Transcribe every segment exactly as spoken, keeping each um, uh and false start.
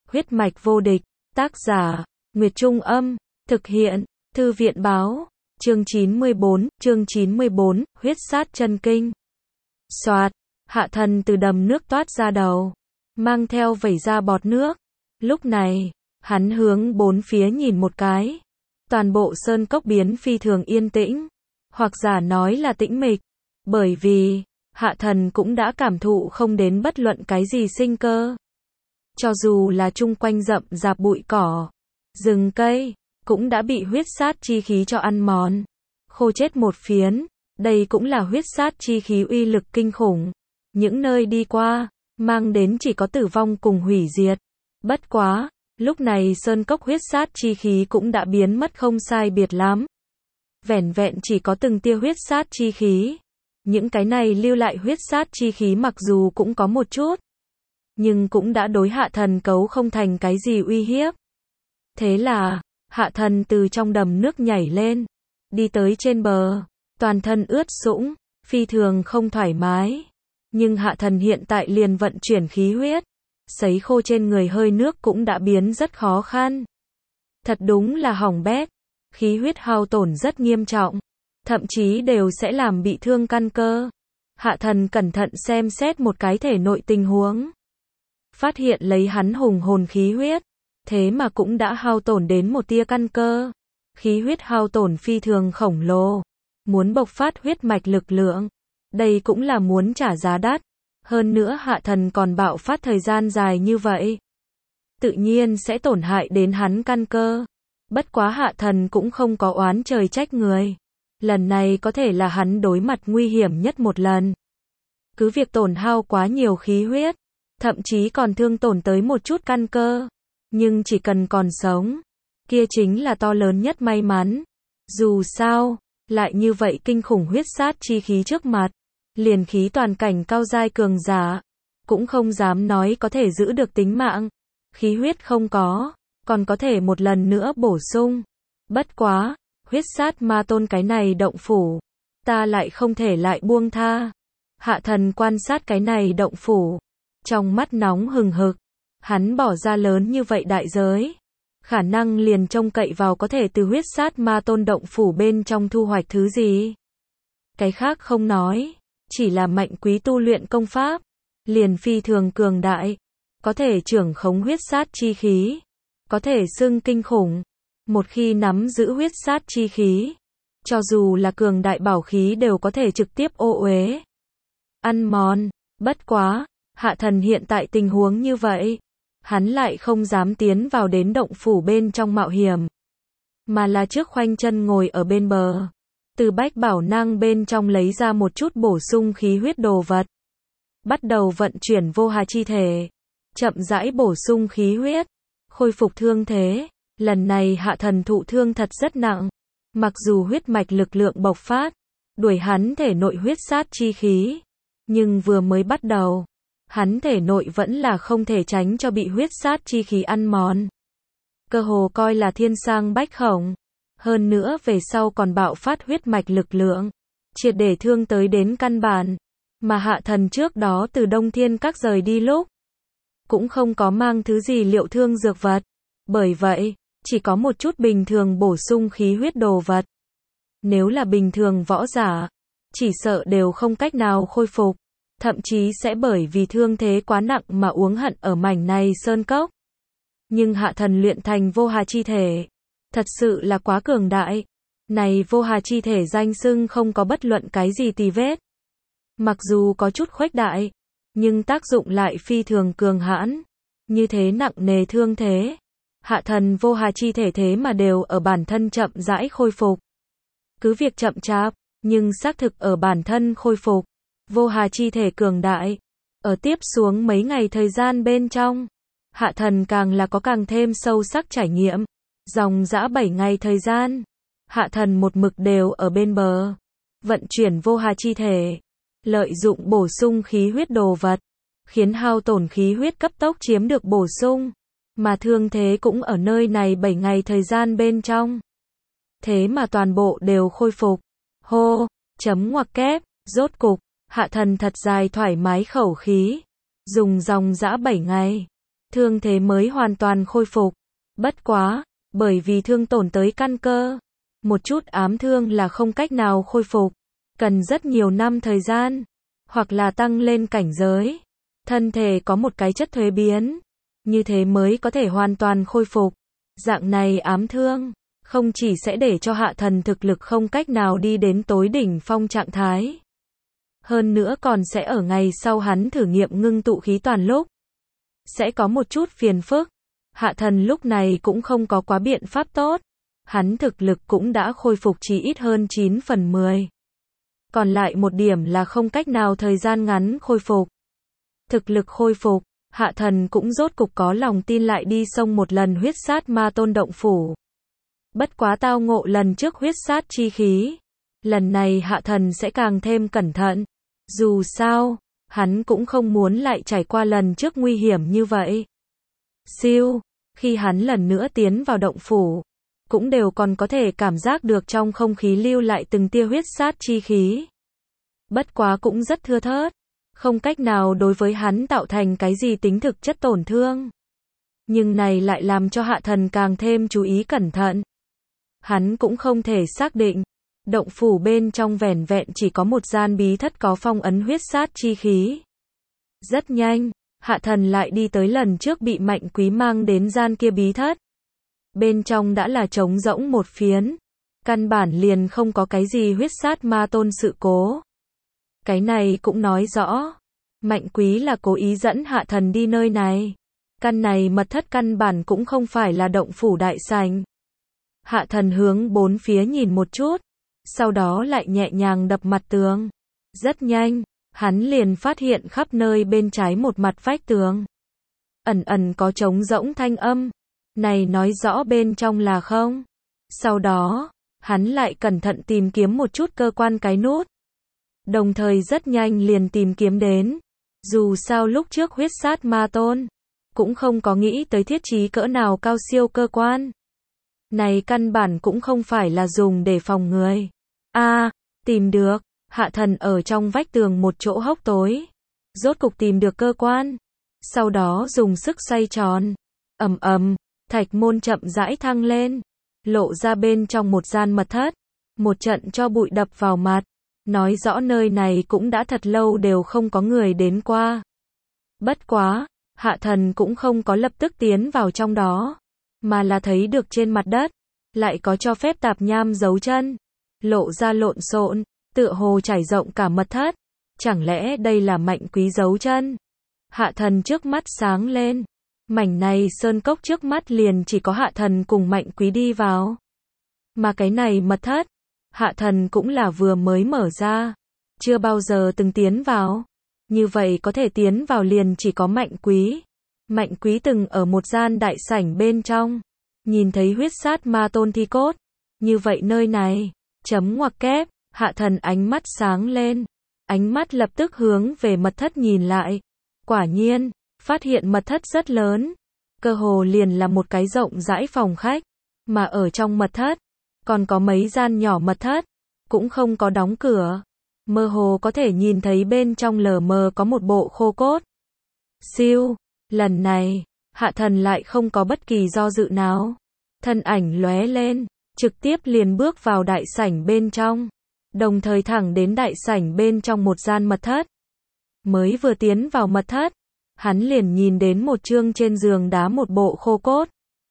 Huyết mạch vô địch, tác giả, Nguyệt Trung Âm, thực hiện, Thư viện Báo, chương chín mươi bốn, chương chín mươi bốn, huyết sát chân kinh. Soạt, Hạ Thần từ đầm nước toát ra đầu, mang theo vẩy ra bọt nước. Lúc này, hắn hướng bốn phía nhìn một cái. Toàn bộ sơn cốc biến phi thường yên tĩnh, hoặc giả nói là tĩnh mịch, bởi vì, Hạ Thần cũng đã cảm thụ không đến bất luận cái gì sinh cơ. Cho dù là chung quanh rậm rạp bụi cỏ, rừng cây, cũng đã bị huyết sát chi khí cho ăn mòn, khô chết một phiến. Đây cũng là huyết sát chi khí uy lực kinh khủng. Những nơi đi qua, mang đến chỉ có tử vong cùng hủy diệt. Bất quá, lúc này sơn cốc huyết sát chi khí cũng đã biến mất không sai biệt lắm. Vẻn vẹn chỉ có từng tia huyết sát chi khí. Những cái này lưu lại huyết sát chi khí mặc dù cũng có một chút, nhưng cũng đã đối Hạ Thần cấu không thành cái gì uy hiếp. Thế là, Hạ Thần từ trong đầm nước nhảy lên, đi tới trên bờ, toàn thân ướt sũng, phi thường không thoải mái. Nhưng Hạ Thần hiện tại liền vận chuyển khí huyết, sấy khô trên người hơi nước cũng đã biến rất khó khăn. Thật đúng là hỏng bét, khí huyết hao tổn rất nghiêm trọng, thậm chí đều sẽ làm bị thương căn cơ. Hạ Thần cẩn thận xem xét một cái thể nội tình huống, phát hiện lấy hắn hùng hồn khí huyết, thế mà cũng đã hao tổn đến một tia căn cơ. Khí huyết hao tổn phi thường khổng lồ, muốn bộc phát huyết mạch lực lượng, đây cũng là muốn trả giá đắt. Hơn nữa Hạ Thần còn bạo phát thời gian dài như vậy, tự nhiên sẽ tổn hại đến hắn căn cơ. Bất quá Hạ Thần cũng không có oán trời trách người. Lần này có thể là hắn đối mặt nguy hiểm nhất một lần. Cứ việc tổn hao quá nhiều khí huyết, thậm chí còn thương tổn tới một chút căn cơ, nhưng chỉ cần còn sống, kia chính là to lớn nhất may mắn. Dù sao, lại như vậy kinh khủng huyết sát chi khí trước mặt, liền khí toàn cảnh cao giai cường giả, cũng không dám nói có thể giữ được tính mạng. Khí huyết không có, còn có thể một lần nữa bổ sung. Bất quá, huyết sát ma tôn cái này động phủ, ta lại không thể lại buông tha. Hạ Thần quan sát cái này động phủ, trong mắt nóng hừng hực. Hắn bỏ ra lớn như vậy đại giới, khả năng liền trông cậy vào có thể từ huyết sát ma tôn động phủ bên trong thu hoạch thứ gì. Cái khác không nói, chỉ là mạnh quý tu luyện công pháp, liền phi thường cường đại, có thể trưởng khống huyết sát chi khí, có thể xưng kinh khủng. Một khi nắm giữ huyết sát chi khí, cho dù là cường đại bảo khí đều có thể trực tiếp ô uế, ăn mòn. Bất quá, Hạ Thần hiện tại tình huống như vậy, hắn lại không dám tiến vào đến động phủ bên trong mạo hiểm, mà là trước khoanh chân ngồi ở bên bờ, từ bách bảo nang bên trong lấy ra một chút bổ sung khí huyết đồ vật, bắt đầu vận chuyển vô hà chi thể, chậm rãi bổ sung khí huyết, khôi phục thương thế. Lần này Hạ Thần thụ thương thật rất nặng, mặc dù huyết mạch lực lượng bộc phát, đuổi hắn thể nội huyết sát chi khí, nhưng vừa mới bắt đầu, hắn thể nội vẫn là không thể tránh cho bị huyết sát chi khí ăn mòn. Cơ hồ coi là thiên sang bách khổng. Hơn nữa về sau còn bạo phát huyết mạch lực lượng, triệt để thương tới đến căn bản. Mà Hạ Thần trước đó từ Đông Thiên Các rời đi lúc, cũng không có mang thứ gì liệu thương dược vật. Bởi vậy, chỉ có một chút bình thường bổ sung khí huyết đồ vật. Nếu là bình thường võ giả, chỉ sợ đều không cách nào khôi phục, thậm chí sẽ bởi vì thương thế quá nặng mà uống hận ở mảnh này sơn cốc. Nhưng Hạ Thần luyện thành vô hà chi thể, thật sự là quá cường đại. Này vô hà chi thể danh xưng không có bất luận cái gì tì vết. Mặc dù có chút khuếch đại, nhưng tác dụng lại phi thường cường hãn. Như thế nặng nề thương thế, Hạ Thần vô hà chi thể thế mà đều ở bản thân chậm rãi khôi phục. Cứ việc chậm chạp, nhưng xác thực ở bản thân khôi phục. Vô hà chi thể cường đại, ở tiếp xuống mấy ngày thời gian bên trong, Hạ Thần càng là có càng thêm sâu sắc trải nghiệm. Dòng dã bảy ngày thời gian, Hạ Thần một mực đều ở bên bờ, vận chuyển vô hà chi thể, lợi dụng bổ sung khí huyết đồ vật, khiến hao tổn khí huyết cấp tốc chiếm được bổ sung, mà thương thế cũng ở nơi này bảy ngày thời gian bên trong. Thế mà toàn bộ đều khôi phục. Hô, chấm ngoặc kép, rốt cục, Hạ Thần thật dài thoải mái khẩu khí. Dùng dòng dã bảy ngày, thương thế mới hoàn toàn khôi phục. Bất quá, bởi vì thương tổn tới căn cơ, một chút ám thương là không cách nào khôi phục, cần rất nhiều năm thời gian, hoặc là tăng lên cảnh giới, thân thể có một cái chất thuế biến, như thế mới có thể hoàn toàn khôi phục. Dạng này ám thương, không chỉ sẽ để cho hạ thần thực lực không cách nào đi đến tối đỉnh phong trạng thái, hơn nữa còn sẽ ở ngày sau hắn thử nghiệm ngưng tụ khí toàn lúc, sẽ có một chút phiền phức. Hạ thần lúc này cũng không có quá biện pháp tốt, hắn thực lực cũng đã khôi phục chỉ ít hơn chín phần mười. Còn lại một điểm là không cách nào thời gian ngắn khôi phục. Thực lực khôi phục, hạ thần cũng rốt cục có lòng tin lại đi xông một lần huyết sát ma tôn động phủ. Bất quá tao ngộ lần trước huyết sát chi khí, lần này hạ thần sẽ càng thêm cẩn thận. Dù sao, hắn cũng không muốn lại trải qua lần trước nguy hiểm như vậy. Siêu, khi hắn lần nữa tiến vào động phủ, cũng đều còn có thể cảm giác được trong không khí lưu lại từng tia huyết sát chi khí. Bất quá cũng rất thưa thớt, không cách nào đối với hắn tạo thành cái gì tính thực chất tổn thương. Nhưng này lại làm cho hạ thần càng thêm chú ý cẩn thận. Hắn cũng không thể xác định, động phủ bên trong vẻn vẹn chỉ có một gian bí thất có phong ấn huyết sát chi khí. Rất nhanh, hạ thần lại đi tới lần trước bị Mạnh Quý mang đến gian kia bí thất. Bên trong đã là trống rỗng một phiến, căn bản liền không có cái gì huyết sát ma tôn sự cố. Cái này cũng nói rõ, Mạnh Quý là cố ý dẫn hạ thần đi nơi này. Căn này mật thất căn bản cũng không phải là động phủ đại sảnh. Hạ thần hướng bốn phía nhìn một chút, sau đó lại nhẹ nhàng đập mặt tường. Rất nhanh, hắn liền phát hiện khắp nơi bên trái một mặt vách tường, ẩn ẩn có trống rỗng thanh âm. Này nói rõ bên trong là không. Sau đó, hắn lại cẩn thận tìm kiếm một chút cơ quan cái nút. Đồng thời rất nhanh liền tìm kiếm đến. Dù sao lúc trước huyết sát ma tôn, cũng không có nghĩ tới thiết trí cỡ nào cao siêu cơ quan. Này căn bản cũng không phải là dùng để phòng người. A, à, tìm được, hạ thần ở trong vách tường một chỗ hốc tối. Rốt cục tìm được cơ quan. Sau đó dùng sức xoay tròn. Ầm ầm, thạch môn chậm rãi thăng lên, lộ ra bên trong một gian mật thất. Một trận cho bụi đập vào mặt, nói rõ nơi này cũng đã thật lâu đều không có người đến qua. Bất quá, hạ thần cũng không có lập tức tiến vào trong đó, mà là thấy được trên mặt đất, lại có cho phép tạp nham dấu chân, lộ ra lộn xộn, tựa hồ trải rộng cả mật thất. Chẳng lẽ đây là Mạnh Quý dấu chân? Hạ thần trước mắt sáng lên. Mảnh này sơn cốc trước mắt liền chỉ có hạ thần cùng Mạnh Quý đi vào. Mà cái này mật thất, hạ thần cũng là vừa mới mở ra, chưa bao giờ từng tiến vào. Như vậy có thể tiến vào liền chỉ có Mạnh Quý. Mạnh Quý từng ở một gian đại sảnh bên trong, nhìn thấy huyết sát ma tôn thi cốt. Như vậy nơi này, chấm ngoặc kép, hạ thần ánh mắt sáng lên. Ánh mắt lập tức hướng về mật thất nhìn lại. Quả nhiên, phát hiện mật thất rất lớn, cơ hồ liền là một cái rộng rãi phòng khách, mà ở trong mật thất, còn có mấy gian nhỏ mật thất, cũng không có đóng cửa, mơ hồ có thể nhìn thấy bên trong lờ mờ có một bộ khô cốt. Siêu, lần này, hạ thần lại không có bất kỳ do dự nào, thân ảnh lóe lên, trực tiếp liền bước vào đại sảnh bên trong, đồng thời thẳng đến đại sảnh bên trong một gian mật thất. Mới vừa tiến vào mật thất, hắn liền nhìn đến một chương trên giường đá một bộ khô cốt.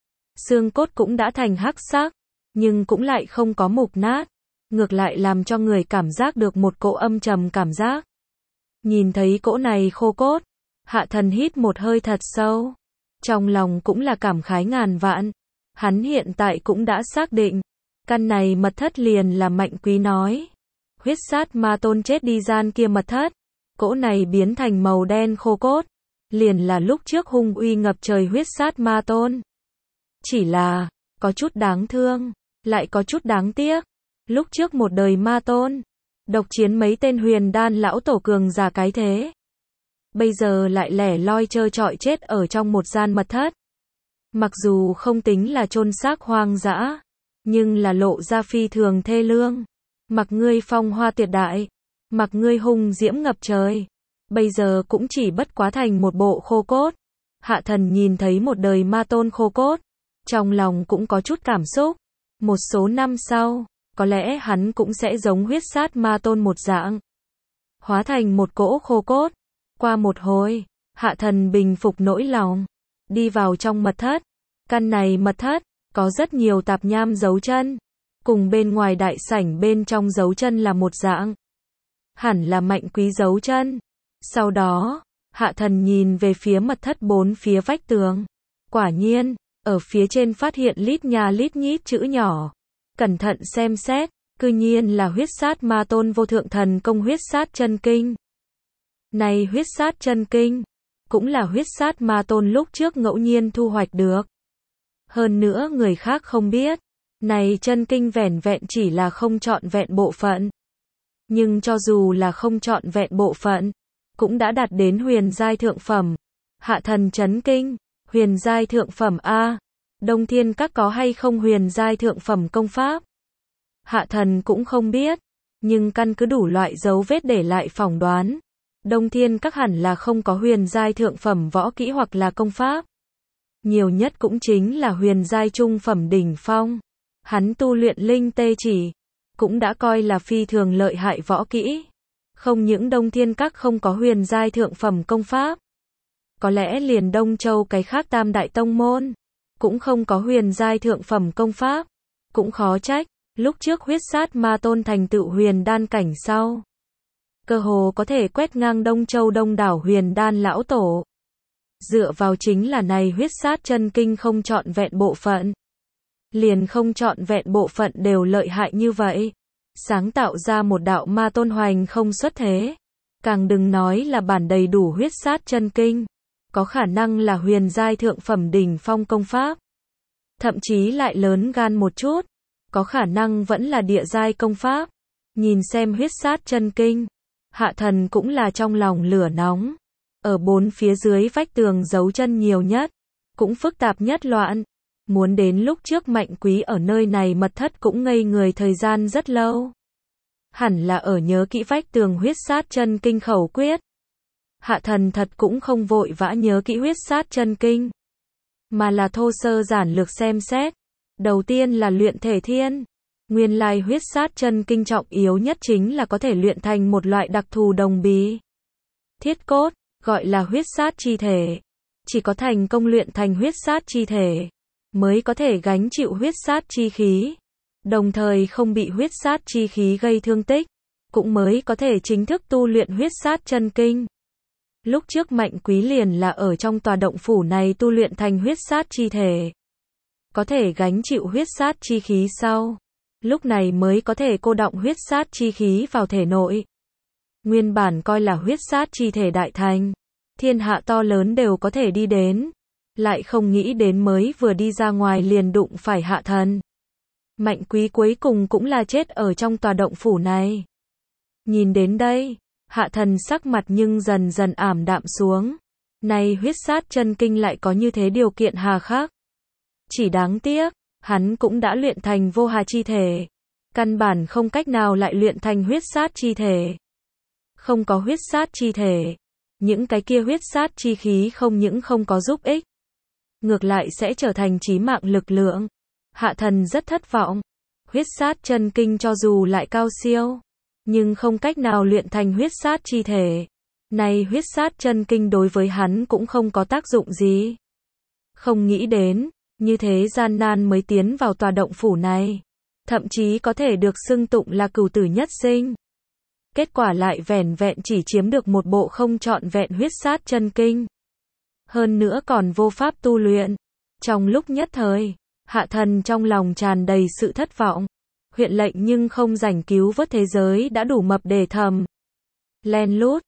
Xương cốt cũng đã thành hắc sắc, nhưng cũng lại không có mục nát, ngược lại làm cho người cảm giác được một cỗ âm trầm cảm giác. Nhìn thấy cỗ này khô cốt, hạ thần hít một hơi thật sâu, trong lòng cũng là cảm khái ngàn vạn. Hắn hiện tại cũng đã xác định, căn này mật thất liền là Mạnh Quý nói. Huyết sát ma tôn chết đi gian kia mật thất, cỗ này biến thành màu đen khô cốt, liền là lúc trước hung uy ngập trời huyết sát ma tôn. Chỉ là, có chút đáng thương, lại có chút đáng tiếc. Lúc trước một đời ma tôn, độc chiến mấy tên huyền đan lão tổ cường giả cái thế. Bây giờ lại lẻ loi trơ trọi chết ở trong một gian mật thất. Mặc dù không tính là chôn xác hoang dã, nhưng là lộ ra phi thường thê lương. Mặc ngươi phong hoa tuyệt đại, mặc ngươi hung diễm ngập trời, bây giờ cũng chỉ bất quá thành một bộ khô cốt. Hạ thần nhìn thấy một đời ma tôn khô cốt, trong lòng cũng có chút cảm xúc. Một số năm sau, có lẽ hắn cũng sẽ giống huyết sát ma tôn một dạng, hóa thành một cỗ khô cốt. Qua một hồi, hạ thần bình phục nỗi lòng, đi vào trong mật thất. Căn này mật thất, có rất nhiều tạp nham dấu chân, cùng bên ngoài đại sảnh bên trong dấu chân là một dạng. Hẳn là Mạnh Quý dấu chân. Sau đó, hạ thần nhìn về phía mật thất bốn phía vách tường. Quả nhiên, ở phía trên phát hiện lít nha lít nhít chữ nhỏ. Cẩn thận xem xét, cư nhiên là huyết sát ma tôn vô thượng thần công huyết sát chân kinh. Này huyết sát chân kinh, cũng là huyết sát ma tôn lúc trước ngẫu nhiên thu hoạch được. Hơn nữa người khác không biết, này chân kinh vẻn vẹn chỉ là không trọn vẹn bộ phận. Nhưng cho dù là không trọn vẹn bộ phận, cũng đã đạt đến huyền giai thượng phẩm. Hạ thần chấn kinh, huyền giai thượng phẩm A, Đông Thiên Các có hay không huyền giai thượng phẩm công pháp? Hạ thần cũng không biết, nhưng căn cứ đủ loại dấu vết để lại phỏng đoán, Đông Thiên Các hẳn là không có huyền giai thượng phẩm võ kỹ hoặc là công pháp. Nhiều nhất cũng chính là huyền giai trung phẩm đỉnh phong. Hắn tu luyện linh tê chỉ, cũng đã coi là phi thường lợi hại võ kỹ. Không những Đông Thiên Các không có huyền giai thượng phẩm công pháp, có lẽ liền Đông Châu cái khác tam đại tông môn, cũng không có huyền giai thượng phẩm công pháp. Cũng khó trách, lúc trước huyết sát ma tôn thành tựu huyền đan cảnh sau, cơ hồ có thể quét ngang Đông Châu đông đảo huyền đan lão tổ. Dựa vào chính là này huyết sát chân kinh không trọn vẹn bộ phận. Liền không trọn vẹn bộ phận đều lợi hại như vậy. Sáng tạo ra một đạo ma tôn hoành không xuất thế. Càng đừng nói là bản đầy đủ huyết sát chân kinh. Có khả năng là huyền giai thượng phẩm đỉnh phong công pháp. Thậm chí lại lớn gan một chút. Có khả năng vẫn là địa giai công pháp. Nhìn xem huyết sát chân kinh, hạ thần cũng là trong lòng lửa nóng. Ở bốn phía dưới vách tường dấu chân nhiều nhất, cũng phức tạp nhất loạn. Muốn đến lúc trước Mạnh Quý ở nơi này mật thất cũng ngây người thời gian rất lâu. Hẳn là ở nhớ kỹ vách tường huyết sát chân kinh khẩu quyết. Hạ thần thật cũng không vội vã nhớ kỹ huyết sát chân kinh, mà là thô sơ giản lược xem xét. Đầu tiên là luyện thể thiên. Nguyên lai huyết sát chân kinh trọng yếu nhất chính là có thể luyện thành một loại đặc thù đồng bì. Thiết cốt, gọi là huyết sát chi thể. Chỉ có thành công luyện thành huyết sát chi thể, mới có thể gánh chịu huyết sát chi khí. Đồng thời không bị huyết sát chi khí gây thương tích, cũng mới có thể chính thức tu luyện huyết sát chân kinh. Lúc trước Mạnh Quý liền là ở trong tòa động phủ này tu luyện thành huyết sát chi thể. Có thể gánh chịu huyết sát chi khí sau, lúc này mới có thể cô đọng huyết sát chi khí vào thể nội. Nguyên bản coi là huyết sát chi thể đại thành, thiên hạ to lớn đều có thể đi đến, lại không nghĩ đến mới vừa đi ra ngoài liền đụng phải hạ thần. Mạnh Quý cuối cùng cũng là chết ở trong tòa động phủ này. Nhìn đến đây, hạ thần sắc mặt nhưng dần dần ảm đạm xuống. Này huyết sát chân kinh lại có như thế điều kiện hà khắc. Chỉ đáng tiếc, hắn cũng đã luyện thành vô hà chi thể. Căn bản không cách nào lại luyện thành huyết sát chi thể. Không có huyết sát chi thể, những cái kia huyết sát chi khí không những không có giúp ích, ngược lại sẽ trở thành chí mạng lực lượng. Hạ thần rất thất vọng. Huyết sát chân kinh cho dù lại cao siêu, nhưng không cách nào luyện thành huyết sát chi thể. Này huyết sát chân kinh đối với hắn cũng không có tác dụng gì. Không nghĩ đến, như thế gian nan mới tiến vào tòa động phủ này. Thậm chí có thể được xưng tụng là cửu tử nhất sinh. Kết quả lại vẻn vẹn chỉ chiếm được một bộ không trọn vẹn huyết sát chân kinh. Hơn nữa còn vô pháp tu luyện. Trong lúc nhất thời, hạ thần trong lòng tràn đầy sự thất vọng. Huyện lệnh nhưng không rảnh cứu vớt thế giới đã đủ mập để thầm. Len lút,